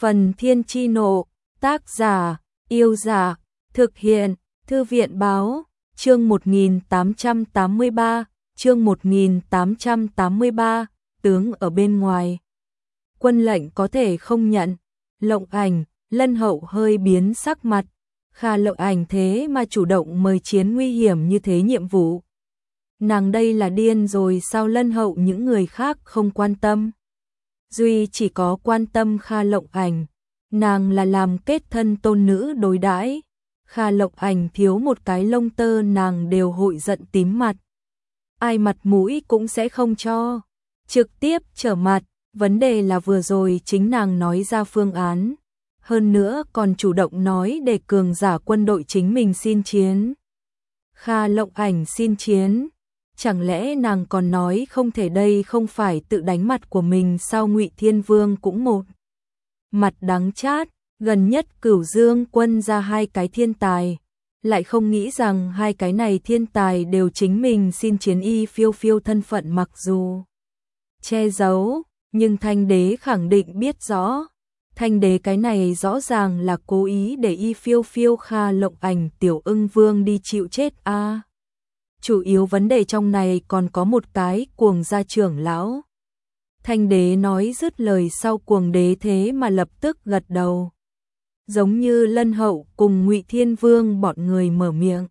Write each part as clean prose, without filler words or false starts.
Phần Thiên Chi Nộ, tác giả, Yêu Giả, thực hiện, Thư viện Báo, chương 1883, chương 1883, tướng ở bên ngoài. Quân lệnh có thể không nhận, Lộng Ảnh, Lân Hậu hơi biến sắc mặt, Kha Lộng Ảnh thế mà chủ động mời chiến nguy hiểm như thế nhiệm vụ. Nàng đây là điên rồi sao? Lân Hậu những người khác không quan tâm. Duy chỉ có quan tâm Kha Lộng Ảnh, nàng là làm kết thân tôn nữ đối đãi. Kha Lộng Ảnh thiếu một cái lông tơ nàng đều hội giận tím mặt. Ai mặt mũi cũng sẽ không cho, trực tiếp trở mặt. Vấn đề là vừa rồi chính nàng nói ra phương án, hơn nữa còn chủ động nói để cường giả quân đội chính mình xin chiến. Kha Lộng Ảnh xin chiến, chẳng lẽ nàng còn nói không thể? Đây không phải tự đánh mặt của mình sao? Ngụy Thiên Vương cũng một mặt đắng chát, gần nhất Cửu Dương quân ra hai cái thiên tài, lại không nghĩ rằng hai cái này thiên tài đều chính mình xin chiến. Y Phiêu Phiêu thân phận mặc dù che giấu, nhưng Thanh Đế khẳng định biết rõ. Thanh Đế cái này rõ ràng là cố ý để Y Phiêu Phiêu Kha Lộng Ảnh Tiểu Ưng Vương đi chịu chết a. Chủ yếu vấn đề trong này còn có một cái Cuồng gia trưởng lão. Thanh Đế nói dứt lời sau, Cuồng Đế thế mà lập tức gật đầu. Giống như Lân Hậu cùng Ngụy Thiên Vương bọn người mở miệng,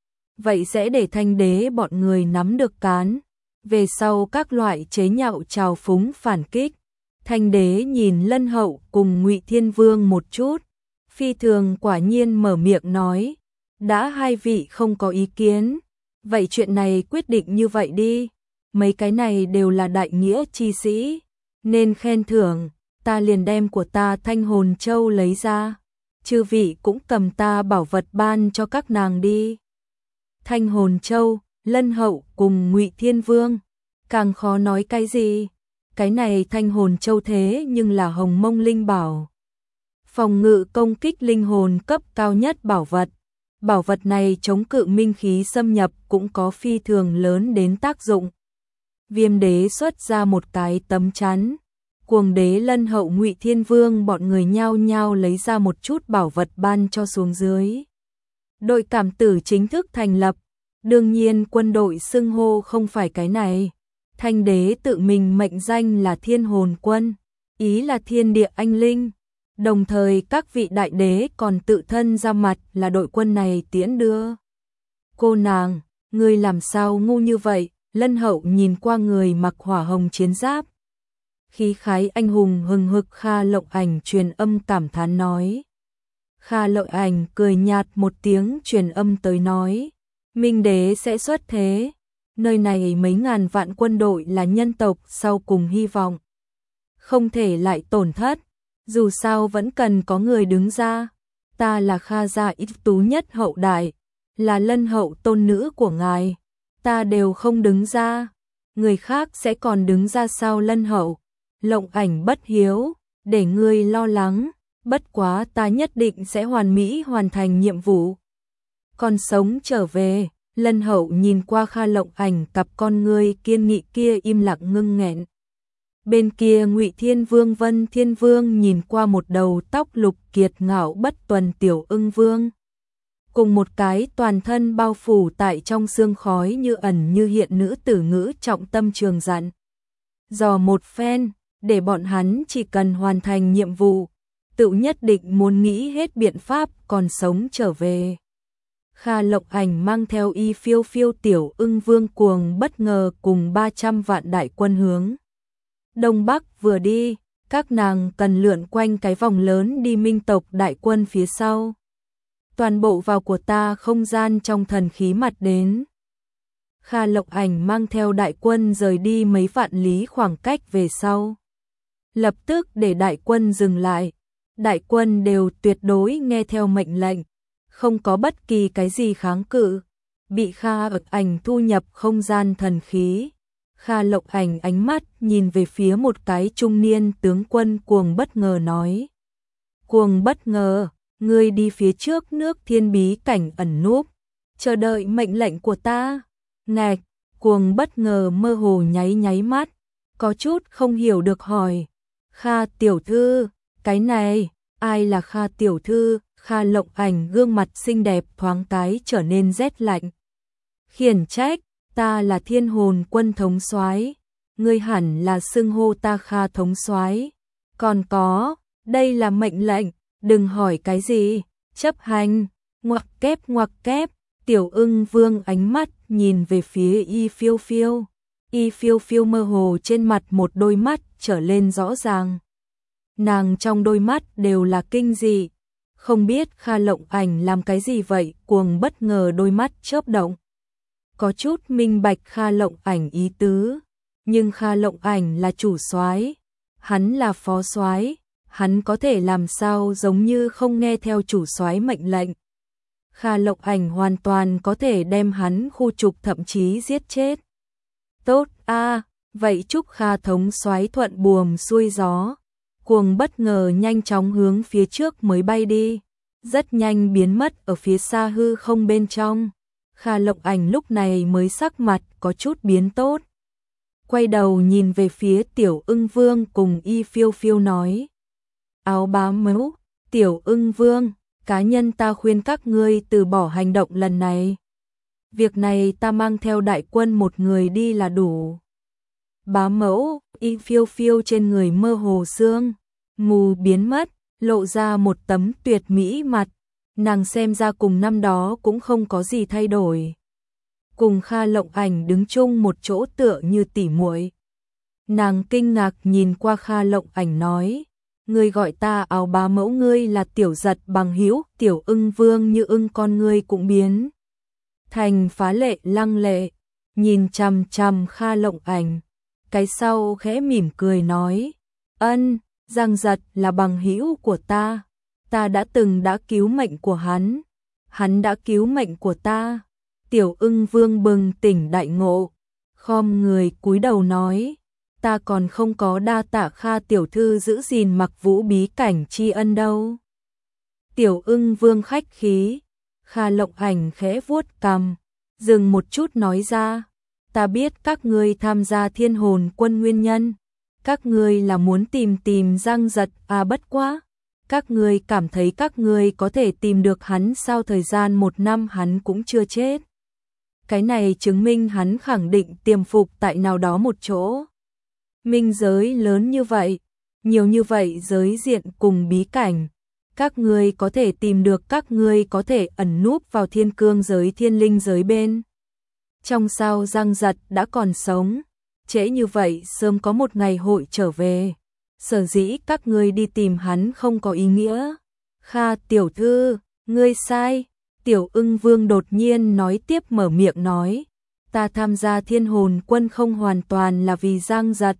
vậy sẽ để Thanh Đế bọn người nắm được cán. Về sau các loại chế nhạo trào phúng phản kích. Thanh Đế nhìn Lân Hậu cùng Ngụy Thiên Vương một chút, phi thường quả nhiên mở miệng nói, đã hai vị không có ý kiến, vậy chuyện này quyết định như vậy đi. Mấy cái này đều là đại nghĩa chi sĩ, nên khen thưởng, ta liền đem của ta Thanh Hồn Châu lấy ra, chư vị cũng cầm ta bảo vật ban cho các nàng đi. Thanh Hồn Châu, Lân Hậu cùng Ngụy Thiên Vương càng khó nói cái gì. Cái này Thanh Hồn Châu thế nhưng là Hồng Mông linh bảo, phòng ngự công kích linh hồn cấp cao nhất bảo vật. Bảo vật này chống cự minh khí xâm nhập cũng có phi thường lớn đến tác dụng. Viêm Đế xuất ra một cái tấm chắn, Cuồng Đế, Lân Hậu, Ngụy Thiên Vương bọn người nhao nhao lấy ra một chút bảo vật ban cho xuống dưới. Đội cảm tử chính thức thành lập, đương nhiên quân đội xưng hô không phải cái này. Thanh Đế tự mình mệnh danh là Thiên Hồn Quân, ý là thiên địa anh linh. Đồng thời các vị đại đế còn tự thân ra mặt là đội quân này tiễn đưa. Cô nàng, ngươi làm sao ngu như vậy? Lân Hậu nhìn qua người mặc hỏa hồng chiến giáp, khí khái anh hùng hừng hực Kha Lộng Ảnh truyền âm cảm thán nói. Kha Lộng Ảnh cười nhạt một tiếng truyền âm tới nói, Minh Đế sẽ xuất thế. Nơi này mấy ngàn vạn quân đội là nhân tộc sau cùng hy vọng, không thể lại tổn thất. Dù sao vẫn cần có người đứng ra. Ta là Kha gia ít tú nhất hậu đại, là Lân Hậu tôn nữ của ngài, ta đều không đứng ra, người khác sẽ còn đứng ra sao? Lân Hậu, Lộng Ảnh bất hiếu, để ngươi lo lắng, bất quá ta nhất định sẽ hoàn mỹ hoàn thành nhiệm vụ, còn sống trở về. Lân Hậu nhìn qua Kha Lộng Ảnh, cặp con ngươi kiên nghị kia im lặng ngưng nghẹn. Bên kia Ngụy Thiên Vương, Vân Thiên Vương nhìn qua một đầu tóc lục kiệt ngạo bất tuần Tiểu Ưng Vương, cùng một cái toàn thân bao phủ tại trong sương khói như ẩn như hiện nữ tử ngữ trọng tâm trường dặn dò một phen, để bọn hắn chỉ cần hoàn thành nhiệm vụ, tự nhất định muốn nghĩ hết biện pháp còn sống trở về. Kha Lộng Ảnh mang theo Y Phiêu Phiêu Tiểu Ưng Vương Cuồng bất ngờ cùng 300 vạn đại quân hướng Đông Bắc vừa đi, các nàng cần lượn quanh cái vòng lớn đi Minh tộc đại quân phía sau. Toàn bộ vào của ta không gian trong thần khí mặt đến. Kha Lộng Ảnh mang theo đại quân rời đi mấy vạn lý khoảng cách về sau, lập tức để đại quân dừng lại. Đại quân đều tuyệt đối nghe theo mệnh lệnh, không có bất kỳ cái gì kháng cự, bị Kha Lộng Ảnh thu nhập không gian thần khí. Kha Lộng Ảnh ánh mắt nhìn về phía một cái trung niên tướng quân Cuồng bất ngờ nói. Cuồng bất ngờ, ngươi đi phía trước nước thiên bí cảnh ẩn núp, chờ đợi mệnh lệnh của ta. Ngạch, Cuồng bất ngờ mơ hồ nháy nháy mắt, có chút không hiểu được hỏi. Kha tiểu thư, Cái này, ai là Kha tiểu thư? Kha Lộng Ảnh gương mặt xinh đẹp thoáng cái trở nên rét lạnh. Khiển trách, ta là Thiên Hồn Quân thống soái, ngươi hẳn là xưng hô ta Kha thống soái. Còn có, đây là mệnh lệnh, đừng hỏi cái gì, chấp hành. Ngoặc kép, Tiểu Ưng Vương ánh mắt nhìn về phía Y Phiêu Phiêu. Y Phiêu Phiêu mơ hồ trên mặt một đôi mắt trở lên rõ ràng. Nàng trong đôi mắt đều là kinh dị. Không biết Kha Lộng Ảnh làm cái gì vậy, cuồng bất ngờ đôi mắt chớp động. Có chút minh bạch Kha Lộng Ảnh ý tứ, nhưng Kha Lộng Ảnh là chủ soái, hắn là phó soái, hắn có thể làm sao giống như không nghe theo chủ soái mệnh lệnh. Kha Lộng Ảnh hoàn toàn có thể đem hắn khu trục thậm chí giết chết. Tốt a, vậy chúc Kha thống soái thuận buồm xuôi gió. Cuồng bất ngờ nhanh chóng hướng phía trước mới bay đi, rất nhanh biến mất ở phía xa hư không bên trong. Kha Lộng Ảnh lúc này mới sắc mặt có chút biến tốt. Quay đầu nhìn về phía Tiểu Ưng Vương cùng Y Phiêu Phiêu nói. Áo bá mẫu, Tiểu Ưng Vương, cá nhân ta khuyên các ngươi từ bỏ hành động lần này. Việc này ta mang theo đại quân một người đi là đủ. Bá mẫu, Y Phiêu Phiêu trên người mơ hồ sương mù biến mất, lộ ra một tấm tuyệt mỹ mặt. Nàng xem ra cùng năm đó cũng không có gì thay đổi. Cùng Kha Lộng Ảnh đứng chung một chỗ tựa như tỉ muội. Nàng kinh ngạc nhìn qua Kha Lộng Ảnh nói, ngươi gọi ta áo bá mẫu, ngươi là Tiểu Giật bằng hữu. Tiểu Ưng Vương như ưng con ngươi cũng biến thành phá lệ lăng lệ, nhìn chằm chằm Kha Lộng Ảnh. Cái sau khẽ mỉm cười nói, ân, Giang Giật là bằng hữu của ta. Ta đã cứu mệnh của hắn đã cứu mệnh của ta. Tiểu Ưng Vương bừng tỉnh đại ngộ, khom người cúi đầu nói, ta còn không có đa tạ Kha tiểu thư giữ gìn Mặc Vũ bí cảnh tri ân đâu. Tiểu Ưng Vương khách khí. Kha Lộng Ảnh khẽ vuốt cằm, dừng một chút nói ra, ta biết các ngươi tham gia Thiên Hồn Quân nguyên nhân, các ngươi là muốn tìm Giang Giật à, bất quá các ngươi cảm thấy các ngươi có thể tìm được hắn sao? Thời gian 1 năm hắn cũng chưa chết. Cái này chứng minh hắn khẳng định tiềm phục tại nào đó một chỗ. Minh giới lớn như vậy, nhiều như vậy giới diện cùng bí cảnh, các ngươi có thể tìm được, các ngươi có thể ẩn núp vào thiên cương giới, thiên linh giới bên trong sao? Giang Giật đã còn sống, trễ như vậy sớm có một ngày hội trở về. Sở dĩ các ngươi đi tìm hắn không có ý nghĩa. Kha tiểu thư, ngươi sai. Tiểu Ưng Vương đột nhiên nói tiếp, mở miệng nói, ta tham gia Thiên Hồn Quân không hoàn toàn là vì Giang Giật.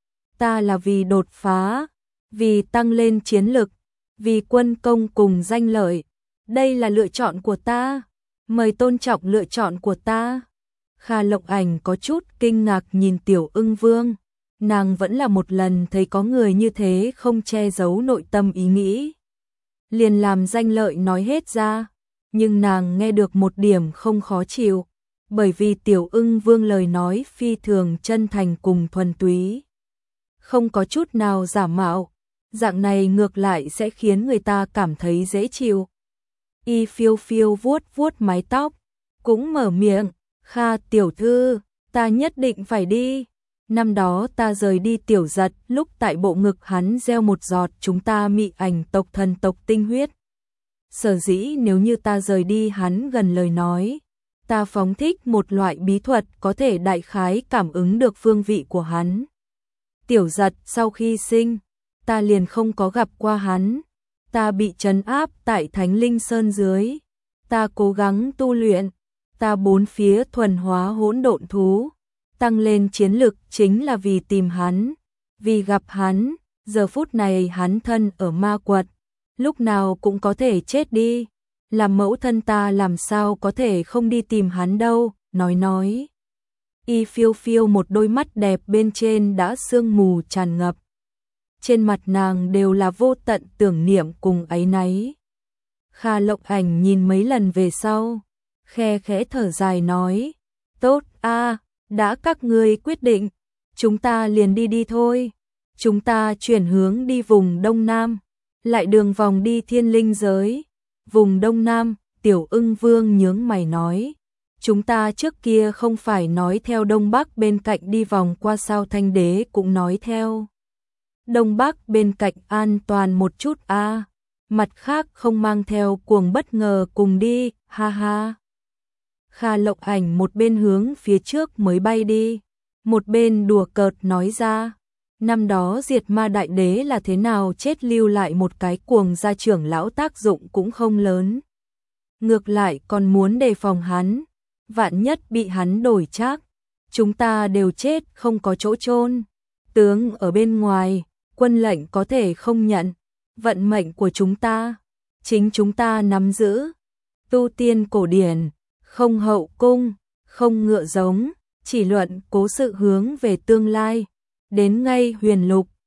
Ta là vì đột phá, vì tăng lên chiến lực, vì quân công cùng danh lợi. Đây là lựa chọn của ta, mời tôn trọng lựa chọn của ta. Kha Lộng Ảnh có chút kinh ngạc nhìn Tiểu Ưng Vương. Nàng vẫn là một lần thấy có người như thế không che giấu nội tâm ý nghĩ, liền làm danh lợi nói hết ra. Nhưng nàng nghe được một điểm không khó chịu, bởi vì Tiểu Ưng Vương lời nói phi thường chân thành cùng thuần túy, không có chút nào giả mạo. Dạng này ngược lại sẽ khiến người ta cảm thấy dễ chịu. Y Phiêu Phiêu vuốt vuốt mái tóc, cũng mở miệng, Kha tiểu thư, ta nhất định phải đi. Năm đó ta rời đi Tiểu Giật, lúc tại bộ ngực hắn gieo một giọt chúng ta Mị Ảnh tộc thần tộc tinh huyết. Sở dĩ nếu như ta rời đi hắn gần lời nói, ta phóng thích một loại bí thuật có thể đại khái cảm ứng được phương vị của hắn. Tiểu Giật sau khi sinh, ta liền không có gặp qua hắn. Ta bị trấn áp tại Thánh Linh Sơn dưới. Ta cố gắng tu luyện, ta bốn phía thuần hóa hỗn độn thú, tăng lên chiến lực chính là vì tìm hắn, vì gặp hắn. Giờ phút này hắn thân ở ma quật, lúc nào cũng có thể chết đi. Làm mẫu thân ta làm sao có thể không đi tìm hắn đâu. Nói. Y Phiêu Phiêu một đôi mắt đẹp bên trên đã sương mù tràn ngập. Trên mặt nàng đều là vô tận tưởng niệm cùng áy náy. Kha Lộng Ảnh nhìn mấy lần về sau, khe khẽ thở dài nói, tốt a, đã các ngươi quyết định, chúng ta liền đi thôi. Chúng ta chuyển hướng đi vùng Đông Nam. lại đường vòng đi Thiên Linh giới. Vùng Đông Nam, Tiểu Ưng Vương nhướng mày nói, chúng ta trước kia không phải nói theo Đông Bắc bên cạnh đi vòng qua sao Thanh Đế cũng nói theo Đông Bắc bên cạnh an toàn một chút a. Mặt khác không mang theo cuồng bất ngờ cùng đi, ha ha. Kha Lộng Ảnh một bên hướng phía trước mới bay đi, một bên đùa cợt nói ra, năm đó diệt ma đại đế là thế nào chết, lưu lại một cái cuồng gia trưởng lão tác dụng cũng không lớn. Ngược lại còn muốn đề phòng hắn, vạn nhất bị hắn đổi trác, chúng ta đều chết không có chỗ chôn. Tướng ở bên ngoài, quân lệnh có thể không nhận, vận mệnh của chúng ta, chính chúng ta nắm giữ. Tu tiên cổ điển, không hậu cung, không ngựa giống, chỉ luận cố sự hướng về tương lai. Đến ngay huyền lục,